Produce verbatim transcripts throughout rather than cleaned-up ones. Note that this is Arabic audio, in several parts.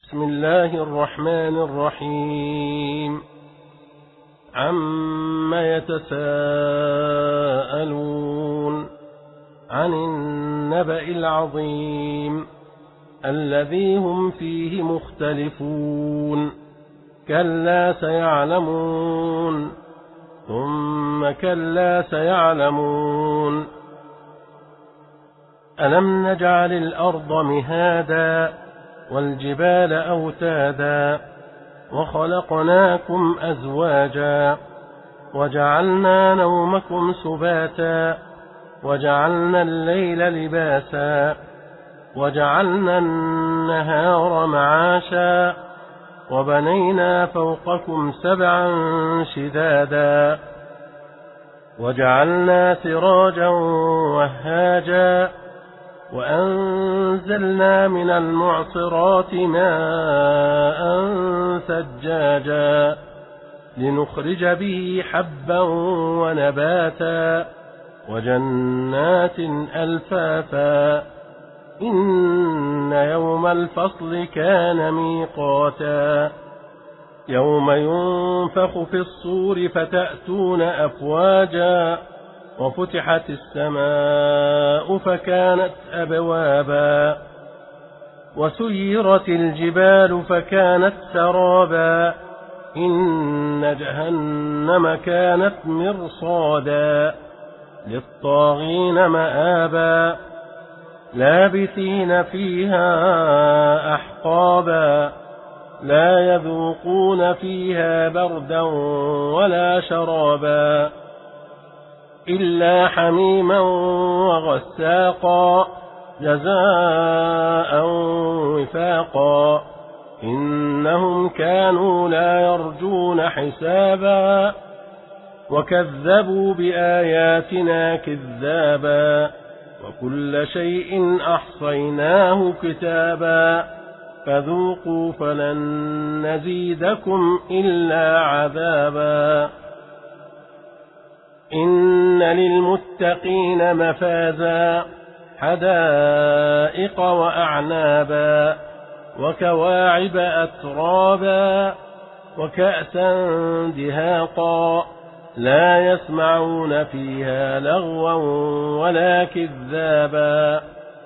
بسم الله الرحمن الرحيم عم يتساءلون عن النبأ العظيم الذي هم فيه مختلفون كلا سيعلمون ثم كلا سيعلمون ألم نجعل الأرض مهادا والجبال أوتادا وخلقناكم أزواجا وجعلنا نومكم سباتا وجعلنا الليل لباسا وجعلنا النهار معاشا وبنينا فوقكم سبعا شدادا وجعلنا سراجا وهاجا وأنزلنا من المعصرات ماء ثجاجا لنخرج به حبا ونباتا وجنات ألفافا إن يوم الفصل كان ميقاتا يوم ينفخ في الصور فتأتون أفواجا وفتحت السماء فكانت أبوابا وسيرت الجبال فكانت سرابا إن جهنم كانت مرصادا للطاغين مآبا لابثين فيها أحقابا لا يذوقون فيها بردا ولا شرابا إلا حميما وغساقا جزاء وفاقا إنهم كانوا لا يرجون حسابا وكذبوا بآياتنا كذابا وكل شيء أحصيناه كتابا فذوقوا فلن نزيدكم إلا عذابا إن للمتقين مفازا حدائق وأعنابا وكواعب أترابا وكأسا دهاقا لا يسمعون فيها لغوا ولا كذابا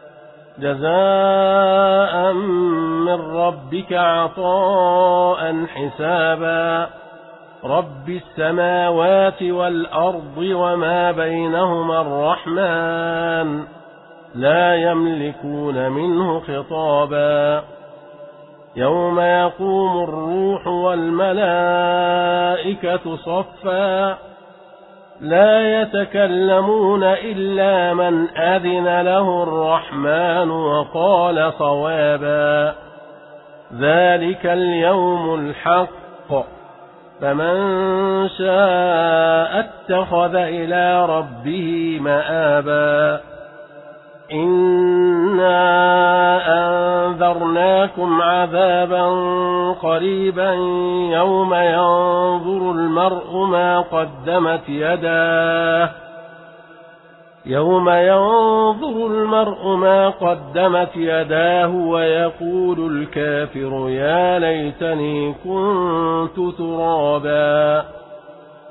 جزاء من ربك عطاء حسابا رب السماوات والأرض وما بينهما الرحمن لا يملكون منه خطابا يوم يقوم الروح والملائكة صفا لا يتكلمون إلا من أذن له الرحمن وقال صوابا ذلك اليوم الحق فمن شاء اتخذ إلى ربه مآبا إنا أنذرناكم عذابا قريبا يوم ينظر المرء ما قدمت يداه يوم ينظر المرء ما قدمت يداه ويقول الكافر يا ليتني كنت ترابا